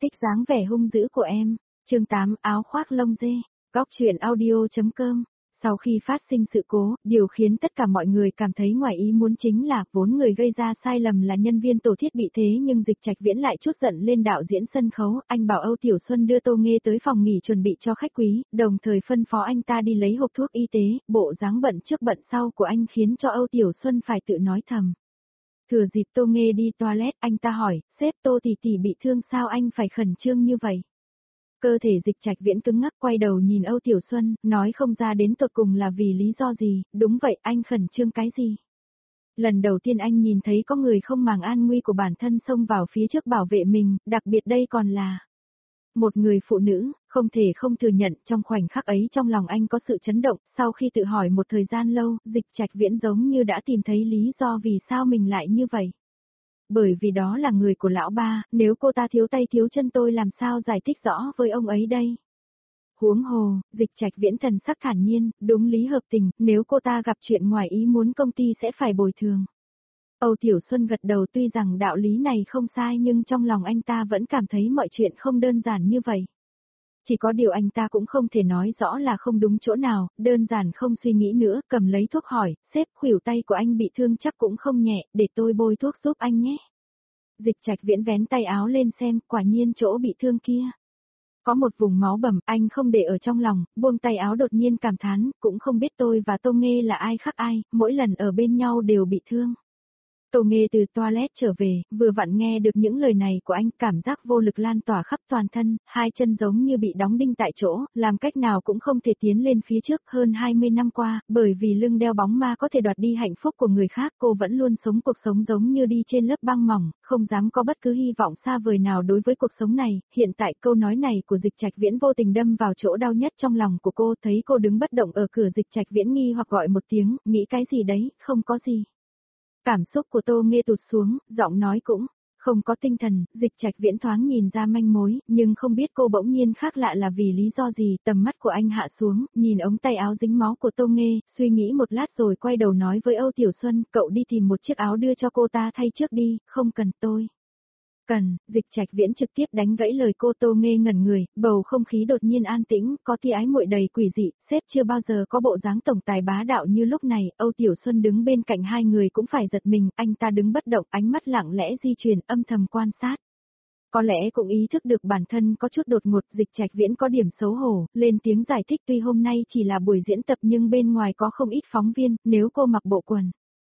thích dáng vẻ hung dữ của em. Chương 8 áo khoác lông dê. Góc truyện audio.com. Sau khi phát sinh sự cố, điều khiến tất cả mọi người cảm thấy ngoài ý muốn chính là vốn người gây ra sai lầm là nhân viên tổ thiết bị thế nhưng Dịch Trạch Viễn lại trút giận lên đạo diễn sân khấu. Anh bảo Âu Tiểu Xuân đưa Tô Nghê tới phòng nghỉ chuẩn bị cho khách quý, đồng thời phân phó anh ta đi lấy hộp thuốc y tế. Bộ dáng bận trước bận sau của anh khiến cho Âu Tiểu Xuân phải tự nói thầm. Thừa dịp Tô Nghê đi toilet, anh ta hỏi, sếp Tô tỷ tỷ bị thương sao anh phải khẩn trương như vậy? Cơ thể Dịch Trạch Viễn cứng ngắc quay đầu nhìn Âu Tiểu Xuân, nói không ra đến tột cùng là vì lý do gì, đúng vậy anh khẩn trương cái gì? Lần đầu tiên anh nhìn thấy có người không màng an nguy của bản thân xông vào phía trước bảo vệ mình, đặc biệt đây còn là một người phụ nữ, không thể không thừa nhận trong khoảnh khắc ấy trong lòng anh có sự chấn động, sau khi tự hỏi một thời gian lâu, Dịch Trạch Viễn giống như đã tìm thấy lý do vì sao mình lại như vậy. Bởi vì đó là người của lão ba, nếu cô ta thiếu tay thiếu chân tôi làm sao giải thích rõ với ông ấy đây? Huống hồ, Dịch Trạch Viễn thần sắc thản nhiên, đúng lý hợp tình, nếu cô ta gặp chuyện ngoài ý muốn công ty sẽ phải bồi thường. Âu Tiểu Xuân gật đầu tuy rằng đạo lý này không sai nhưng trong lòng anh ta vẫn cảm thấy mọi chuyện không đơn giản như vậy. Chỉ có điều anh ta cũng không thể nói rõ là không đúng chỗ nào, đơn giản không suy nghĩ nữa, cầm lấy thuốc hỏi, sếp khuỷu tay của anh bị thương chắc cũng không nhẹ, để tôi bôi thuốc giúp anh nhé. Dịch Trạch Viễn vén tay áo lên xem, quả nhiên chỗ bị thương kia. Có một vùng máu bầm, anh không để ở trong lòng, buông tay áo đột nhiên cảm thán, cũng không biết tôi và Tô Nghê là ai khác ai, mỗi lần ở bên nhau đều bị thương. Tô Nghê từ toilet trở về, vừa vặn nghe được những lời này của anh, cảm giác vô lực lan tỏa khắp toàn thân, hai chân giống như bị đóng đinh tại chỗ, làm cách nào cũng không thể tiến lên phía trước. Hơn 20 năm qua, bởi vì lưng đeo bóng ma có thể đoạt đi hạnh phúc của người khác, cô vẫn luôn sống cuộc sống giống như đi trên lớp băng mỏng, không dám có bất cứ hy vọng xa vời nào đối với cuộc sống này. Hiện tại câu nói này của Dịch Trạch Viễn vô tình đâm vào chỗ đau nhất trong lòng của cô, thấy cô đứng bất động ở cửa, Dịch Trạch Viễn nghi hoặc gọi một tiếng, nghĩ cái gì đấy, không có gì. Cảm xúc của Tô Nghê tụt xuống, giọng nói cũng không có tinh thần. Dịch Trạch Viễn thoáng nhìn ra manh mối, nhưng không biết cô bỗng nhiên khác lạ là vì lý do gì. Tầm mắt của anh hạ xuống, nhìn ống tay áo dính máu của Tô Nghê, suy nghĩ một lát rồi quay đầu nói với Âu Tiểu Xuân, cậu đi tìm một chiếc áo đưa cho cô ta thay trước đi, không cần tôi. Cần. Dịch Trạch Viễn trực tiếp đánh gãy lời cô. Tô Nghê ngẩn người, bầu không khí đột nhiên an tĩnh, có tia ái muội đầy quỷ dị, sếp chưa bao giờ có bộ dáng tổng tài bá đạo như lúc này. Âu Tiểu Xuân đứng bên cạnh hai người cũng phải giật mình, anh ta đứng bất động, ánh mắt lặng lẽ di chuyển, âm thầm quan sát. Có lẽ cũng ý thức được bản thân có chút đột ngột, Dịch Trạch Viễn có điểm xấu hổ, lên tiếng giải thích, tuy hôm nay chỉ là buổi diễn tập nhưng bên ngoài có không ít phóng viên, nếu cô mặc bộ quần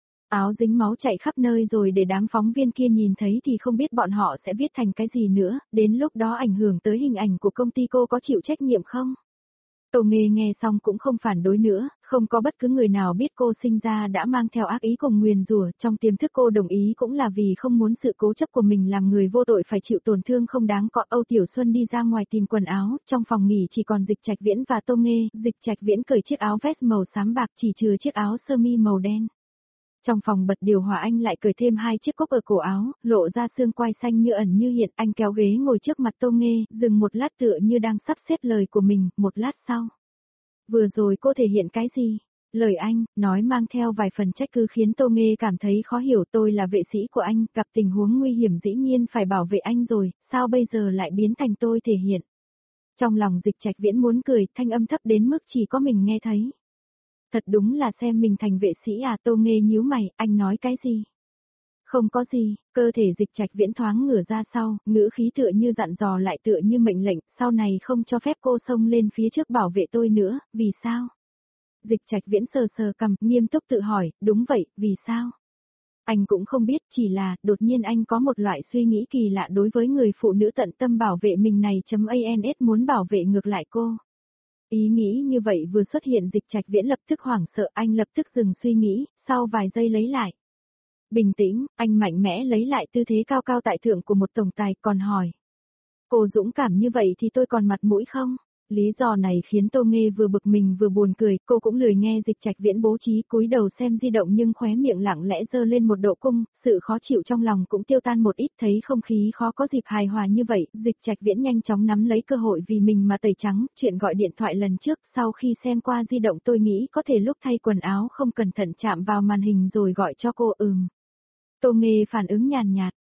áo dính máu chạy khắp nơi rồi để đám phóng viên kia nhìn thấy thì không biết bọn họ sẽ viết thành cái gì nữa, đến lúc đó ảnh hưởng tới hình ảnh của công ty, cô có chịu trách nhiệm không? Tô Nghê nghe xong cũng không phản đối nữa, không có bất cứ người nào biết cô sinh ra đã mang theo ác ý cùng nguyền rủa, trong tiềm thức cô đồng ý cũng là vì không muốn sự cố chấp của mình làm người vô tội phải chịu tổn thương không đáng có. Âu Tiểu Xuân đi ra ngoài tìm quần áo, trong phòng nghỉ chỉ còn Dịch Trạch Viễn và Tô Nghê. Dịch Trạch Viễn cởi chiếc áo vest màu xám bạc chỉ trừ chiếc áo sơ mi màu đen. Trong phòng bật điều hòa anh lại cởi thêm hai chiếc cúc ở cổ áo, lộ ra xương quai xanh như ẩn như hiện. Anh kéo ghế ngồi trước mặt Tô Nghê, dừng một lát tựa như đang sắp xếp lời của mình, một lát sau. Vừa rồi cô thể hiện cái gì? Lời anh, nói mang theo vài phần trách cứ khiến Tô Nghê cảm thấy khó hiểu. Tôi là vệ sĩ của anh, gặp tình huống nguy hiểm dĩ nhiên phải bảo vệ anh rồi, sao bây giờ lại biến thành tôi thể hiện? Trong lòng Dịch Trạch Viễn muốn cười, thanh âm thấp đến mức chỉ có mình nghe thấy. Thật đúng là xem mình thành vệ sĩ à? Tô Nghê nhíu mày, anh nói cái gì? Không có gì. Cơ thể Dịch Trạch Viễn thoáng ngửa ra sau, ngữ khí tựa như dặn dò lại tựa như mệnh lệnh, sau này không cho phép cô xông lên phía trước bảo vệ tôi nữa, vì sao? Dịch Trạch Viễn sờ sờ cằm, nghiêm túc tự hỏi, đúng vậy, vì sao? Anh cũng không biết, chỉ là, đột nhiên anh có một loại suy nghĩ kỳ lạ đối với người phụ nữ tận tâm bảo vệ mình này. ANS muốn bảo vệ ngược lại cô. Ý nghĩ như vậy vừa xuất hiện, Dịch Trạch Viễn lập tức hoảng sợ, anh lập tức dừng suy nghĩ, sau vài giây lấy lại. Bình tĩnh, anh mạnh mẽ lấy lại tư thế cao cao tại thượng của một tổng tài, còn hỏi. Cô dũng cảm như vậy thì tôi còn mặt mũi không? Lý do này khiến Tô Nghê vừa bực mình vừa buồn cười, cô cũng lười nghe Dịch Trạch Viễn bố trí, cúi đầu xem di động nhưng khóe miệng lặng lẽ giơ lên một độ cung, sự khó chịu trong lòng cũng tiêu tan một ít. Thấy không khí khó có dịp hài hòa như vậy, Dịch Trạch Viễn nhanh chóng nắm lấy cơ hội vì mình mà tẩy trắng, chuyện gọi điện thoại lần trước, sau khi xem qua di động tôi nghĩ có thể lúc thay quần áo không cẩn thận chạm vào màn hình rồi gọi cho cô. Tô Nghê phản ứng nhàn nhạt.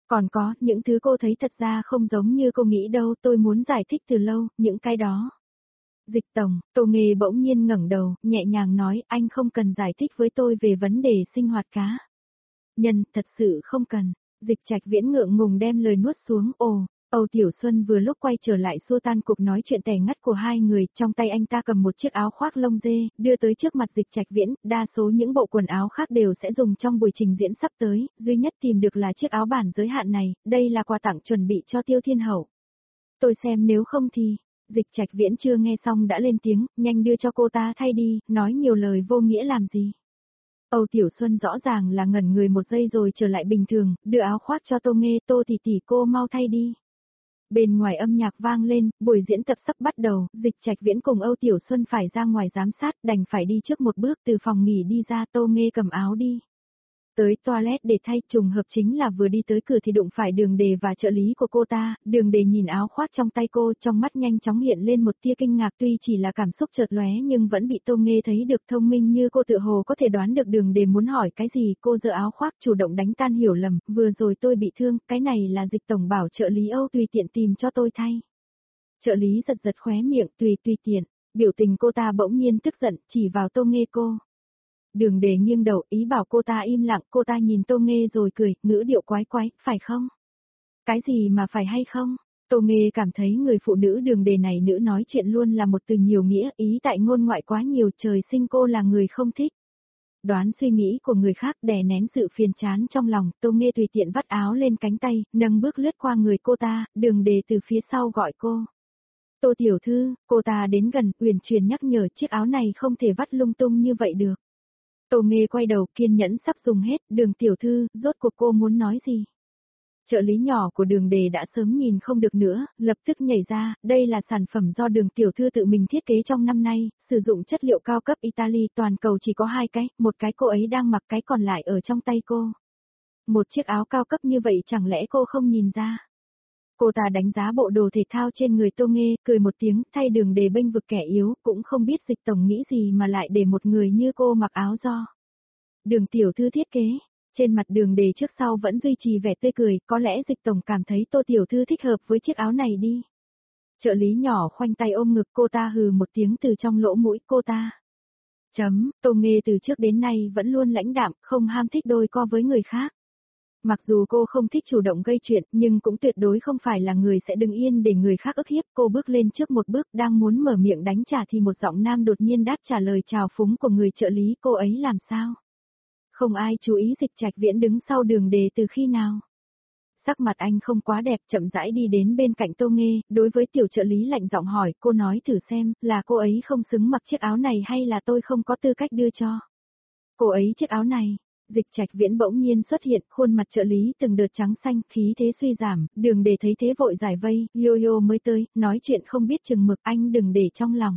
Còn có, những thứ cô thấy thật ra không giống như cô nghĩ đâu, tôi muốn giải thích từ lâu, những cái đó. Dịch tổng, Tô Nghê bỗng nhiên ngẩng đầu, nhẹ nhàng nói, anh không cần giải thích với tôi về vấn đề sinh hoạt cá nhân, thật sự không cần. Dịch Trạch Viễn ngượng ngùng đem lời nuốt xuống, ồ. Âu Tiểu Xuân vừa lúc quay trở lại xua tan cuộc nói chuyện tẻ ngắt của hai người, trong tay anh ta cầm một chiếc áo khoác lông dê, đưa tới trước mặt Dịch Trạch Viễn, đa số những bộ quần áo khác đều sẽ dùng trong buổi trình diễn sắp tới, duy nhất tìm được là chiếc áo bản giới hạn này, đây là quà tặng chuẩn bị cho Tiêu Thiên Hậu. Tôi xem nếu không thì, Dịch Trạch Viễn chưa nghe xong đã lên tiếng, nhanh đưa cho cô ta thay đi, nói nhiều lời vô nghĩa làm gì. Âu Tiểu Xuân rõ ràng là ngẩn người một giây rồi trở lại bình thường, đưa áo khoác cho Tô Nghê, Tô tỷ tỷ cô mau thay đi. Bên ngoài âm nhạc vang lên, buổi diễn tập sắp bắt đầu, Dịch Trạch Viễn cùng Âu Tiểu Xuân phải ra ngoài giám sát, đành phải đi trước một bước từ phòng nghỉ đi ra. Tô Nghê cầm áo đi tới toilet để thay, trùng hợp chính là vừa đi tới cửa thì đụng phải Đường Đề và trợ lý của cô ta. Đường Đề nhìn áo khoác trong tay cô, trong mắt nhanh chóng hiện lên một tia kinh ngạc, tuy chỉ là cảm xúc chợt lóe nhưng vẫn bị Tô Nghê thấy được. Thông minh như cô tự hồ có thể đoán được Đường Đề muốn hỏi cái gì, cô giơ áo khoác chủ động đánh tan hiểu lầm, vừa rồi tôi bị thương, cái này là Dịch tổng bảo trợ lý Âu tùy tiện tìm cho tôi thay. Trợ lý giật giật khóe miệng, tùy tiện, biểu tình cô ta bỗng nhiên tức giận, chỉ vào Tô Nghê cô. Đường Đề nghiêng đầu, ý bảo cô ta im lặng, cô ta nhìn Tô Nghê rồi cười, ngữ điệu quái quái, phải không? Cái gì mà phải hay không? Tô Nghê cảm thấy người phụ nữ Đường Đề này nữ nói chuyện luôn là một từ nhiều nghĩa, ý tại ngôn ngoại quá nhiều, trời sinh cô là người không thích. Đoán suy nghĩ của người khác, đè nén sự phiền chán trong lòng, Tô Nghê tùy tiện vắt áo lên cánh tay, nâng bước lướt qua người cô ta, Đường Đề từ phía sau gọi cô. Tô tiểu thư, cô ta đến gần, uyển chuyển nhắc nhở chiếc áo này không thể vắt lung tung như vậy được. Tô Nghê quay đầu, kiên nhẫn sắp dùng hết, Đường tiểu thư, rốt cuộc cô muốn nói gì? Trợ lý nhỏ của Đường Đề đã sớm nhìn không được nữa, lập tức nhảy ra, đây là sản phẩm do Đường tiểu thư tự mình thiết kế trong năm nay, sử dụng chất liệu cao cấp Italy, toàn cầu chỉ có 2 cái, một cái cô ấy đang mặc, cái còn lại ở trong tay cô. Một chiếc áo cao cấp như vậy chẳng lẽ cô không nhìn ra? Cô ta đánh giá bộ đồ thể thao trên người Tô Nghê, cười một tiếng, thay Đường Đề bênh vực kẻ yếu, cũng không biết Dịch tổng nghĩ gì mà lại để một người như cô mặc áo do Đường tiểu thư thiết kế. Trên mặt Đường Đề trước sau vẫn duy trì vẻ tươi cười, có lẽ Dịch tổng cảm thấy Tô tiểu thư thích hợp với chiếc áo này đi. Trợ lý nhỏ khoanh tay ôm ngực, cô ta hừ một tiếng từ trong lỗ mũi cô ta. Tô Nghê từ trước đến nay vẫn luôn lãnh đạm, không ham thích đôi co với người khác. Mặc dù cô không thích chủ động gây chuyện, nhưng cũng tuyệt đối không phải là người sẽ đứng yên để người khác ức hiếp. Cô bước lên trước một bước, đang muốn mở miệng đánh trả thì một giọng nam đột nhiên đáp trả lời chào phúng của người trợ lý, cô ấy làm sao? Không ai chú ý Dịch Trạch Viễn đứng sau Đường Đề từ khi nào. Sắc mặt anh không quá đẹp, chậm rãi đi đến bên cạnh Tô Nghê, đối với tiểu trợ lý lạnh giọng hỏi, cô nói thử xem, là cô ấy không xứng mặc chiếc áo này hay là tôi không có tư cách đưa cho cô ấy chiếc áo này? Dịch Trạch Viễn bỗng nhiên xuất hiện, khuôn mặt trợ lý từng đợt trắng xanh, khí thế suy giảm, Đường Đề thấy thế vội giải vây, Yo-yo mới tới, nói chuyện không biết chừng mực, anh đừng để trong lòng.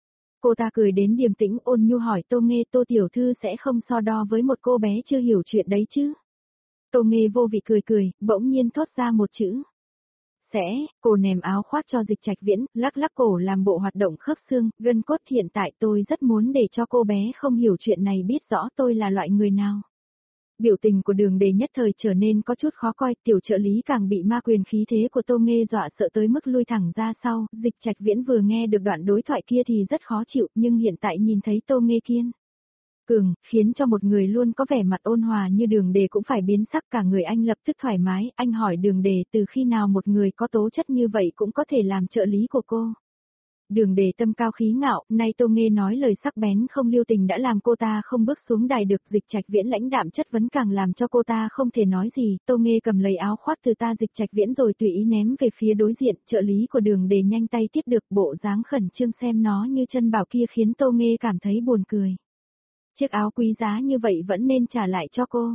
Cô ta cười đến điềm tĩnh, ôn nhu hỏi Tô Nghê, Tô tiểu thư sẽ không so đo với một cô bé chưa hiểu chuyện đấy chứ? Tô Nghê vô vị cười, bỗng nhiên thốt ra một chữ. Sẽ, cô ném áo khoác cho Dịch Trạch Viễn, lắc lắc cổ làm bộ hoạt động khớp xương, gân cốt, hiện tại tôi rất muốn để cho cô bé không hiểu chuyện này biết rõ tôi là loại người nào. Biểu tình của Đường Đề nhất thời trở nên có chút khó coi, tiểu trợ lý càng bị ma quyền khí thế của Tô Nghê dọa sợ tới mức lui thẳng ra sau. Dịch Trạch Viễn vừa nghe được đoạn đối thoại kia thì rất khó chịu, nhưng hiện tại nhìn thấy Tô Nghê kiên cường, khiến cho một người luôn có vẻ mặt ôn hòa như Đường Đề cũng phải biến sắc, cả người anh lập tức thoải mái. Anh hỏi Đường Đề, từ khi nào một người có tố chất như vậy cũng có thể làm trợ lý của cô? Đường Đề tâm cao khí ngạo, nay Tô Nghê nói lời sắc bén không lưu tình đã làm cô ta không bước xuống đài được. Dịch Trạch Viễn lãnh đạm chất vấn càng làm cho cô ta không thể nói gì. Tô Nghê cầm lấy áo khoác từ ta Dịch Trạch Viễn rồi tùy ý ném về phía đối diện, trợ lý của Đường Đề nhanh tay tiếp được, bộ dáng khẩn trương xem nó như chân bảo kia khiến Tô Nghê cảm thấy buồn cười. Chiếc áo quý giá như vậy vẫn nên trả lại cho cô.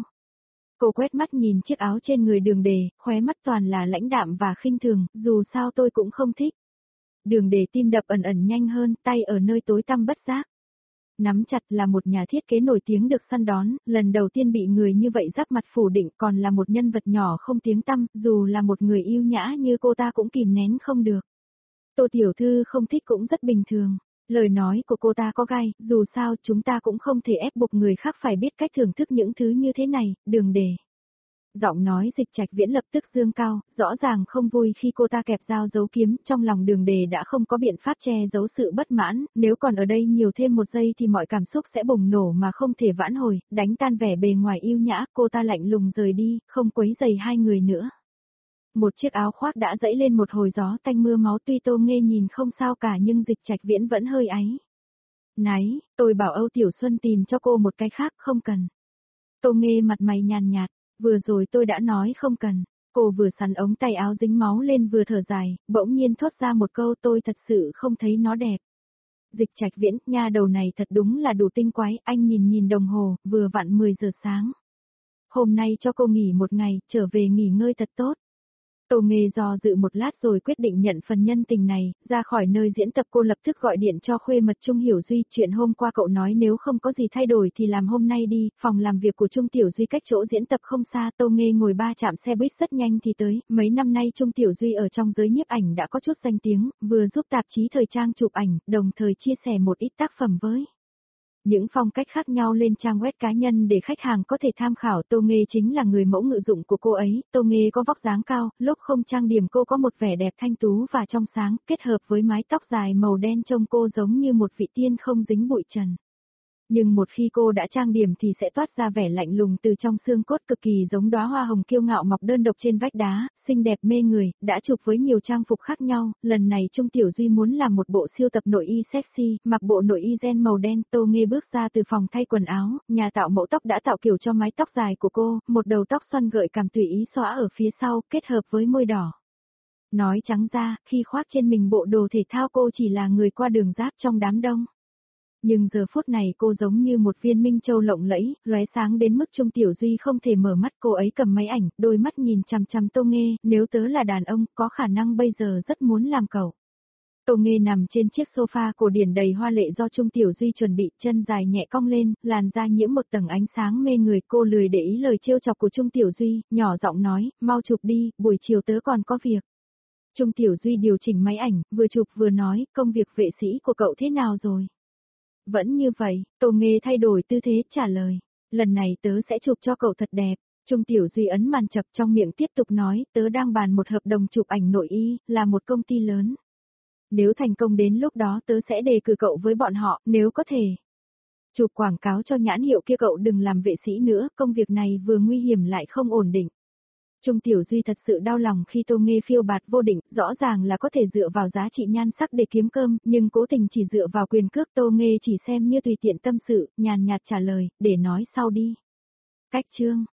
Cô quét mắt nhìn chiếc áo trên người Đường Đề, khóe mắt toàn là lãnh đạm và khinh thường, dù sao tôi cũng không thích. Đường Đề tim đập ẩn ẩn nhanh hơn, tay ở nơi tối tăm bất giác nắm chặt, là một nhà thiết kế nổi tiếng được săn đón, lần đầu tiên bị người như vậy giáp mặt phủ định, còn là một nhân vật nhỏ không tiếng tăm, dù là một người yêu nhã như cô ta cũng kìm nén không được. Tô tiểu thư không thích cũng rất bình thường. Lời nói của cô ta có gai, dù sao chúng ta cũng không thể ép buộc người khác phải biết cách thưởng thức những thứ như thế này. Đường Đề Giọng nói Dịch Trạch Viễn lập tức dương cao, rõ ràng không vui khi cô ta kẹp dao giấu kiếm, trong lòng Đường Đề đã không có biện pháp che giấu sự bất mãn, nếu còn ở đây nhiều thêm một giây thì mọi cảm xúc sẽ bùng nổ mà không thể vãn hồi, đánh tan vẻ bề ngoài yêu nhã, cô ta lạnh lùng rời đi, không quấy rầy hai người nữa. Một chiếc áo khoác đã dẫy lên một hồi gió tanh mưa máu, tuy Tô Nghê nhìn không sao cả nhưng Dịch Trạch Viễn vẫn hơi áy náy, tôi bảo Âu Tiểu Xuân tìm cho cô một cái khác, không cần. Tô Nghê mặt mày nhàn nhạt, vừa rồi tôi đã nói không cần. Cô vừa sắn ống tay áo dính máu lên vừa thở dài, bỗng nhiên thốt ra một câu, tôi thật sự không thấy nó đẹp. Dịch Trạch Viễn, nha đầu này thật đúng là đủ tinh quái, anh nhìn đồng hồ, vừa vặn 10 giờ sáng. Hôm nay cho cô nghỉ một ngày, trở về nghỉ ngơi thật tốt. Tô Nghê do dự một lát rồi quyết định nhận phần nhân tình này, ra khỏi nơi diễn tập cô lập tức gọi điện cho khuê mật Trung Hiểu Duy, chuyện hôm qua cậu nói nếu không có gì thay đổi thì làm hôm nay đi, phòng làm việc của Trung Tiểu Duy cách chỗ diễn tập không xa, Tô Nghê ngồi 3 trạm xe buýt rất nhanh thì tới, mấy năm nay Trung Tiểu Duy ở trong giới nhiếp ảnh đã có chút danh tiếng, vừa giúp tạp chí thời trang chụp ảnh, đồng thời chia sẻ một ít tác phẩm với những phong cách khác nhau lên trang web cá nhân để khách hàng có thể tham khảo. Tô Nghê chính là người mẫu ngự dụng của cô ấy. Tô Nghê có vóc dáng cao, lúc không trang điểm cô có một vẻ đẹp thanh tú và trong sáng, kết hợp với mái tóc dài màu đen trông cô giống như một vị tiên không dính bụi trần. Nhưng một khi cô đã trang điểm thì sẽ toát ra vẻ lạnh lùng từ trong xương cốt, cực kỳ giống đóa hoa hồng kiêu ngạo mọc đơn độc trên vách đá, xinh đẹp mê người, đã chụp với nhiều trang phục khác nhau. Lần này Trung Tiểu Duy muốn làm một bộ siêu tập nội y sexy, mặc bộ nội y ren màu đen. Tô Nghê bước ra từ phòng thay quần áo, nhà tạo mẫu tóc đã tạo kiểu cho mái tóc dài của cô, một đầu tóc xoăn gợi cảm tùy ý xõa ở phía sau, kết hợp với môi đỏ. Nói trắng ra, khi khoác trên mình bộ đồ thể thao cô chỉ là người qua đường giáp trong đám đông. Nhưng giờ phút này cô giống như một viên minh châu lộng lẫy, lóe sáng đến mức Trung Tiểu Duy không thể mở mắt. Cô ấy cầm máy ảnh, đôi mắt nhìn chằm chằm Tô Nghê, nếu tớ là đàn ông, có khả năng bây giờ rất muốn làm cậu. Tô Nghê nằm trên chiếc sofa cổ điển đầy hoa lệ do Trung Tiểu Duy chuẩn bị, chân dài nhẹ cong lên, làn da nhiễm một tầng ánh sáng mê người. Cô lười để ý lời trêu chọc của Trung Tiểu Duy, nhỏ giọng nói, mau chụp đi, buổi chiều tớ còn có việc. Trung Tiểu Duy điều chỉnh máy ảnh, vừa chụp vừa nói, công việc vệ sĩ của cậu thế nào rồi? Vẫn như vậy, Tô Nghê thay đổi tư thế trả lời. Lần này tớ sẽ chụp cho cậu thật đẹp. Trung Tiểu Duy ấn màn chập trong miệng tiếp tục nói, tớ đang bàn một hợp đồng chụp ảnh nội y, là một công ty lớn. Nếu thành công đến lúc đó tớ sẽ đề cử cậu với bọn họ, nếu có thể. Chụp quảng cáo cho nhãn hiệu kia, cậu đừng làm vệ sĩ nữa, công việc này vừa nguy hiểm lại không ổn định. Trung Tiểu Duy thật sự đau lòng khi Tô Nghê phiêu bạt vô định, rõ ràng là có thể dựa vào giá trị nhan sắc để kiếm cơm, nhưng cố tình chỉ dựa vào quyền cước. Tô Nghê chỉ xem như tùy tiện tâm sự, nhàn nhạt trả lời, để nói sau đi. Cách chương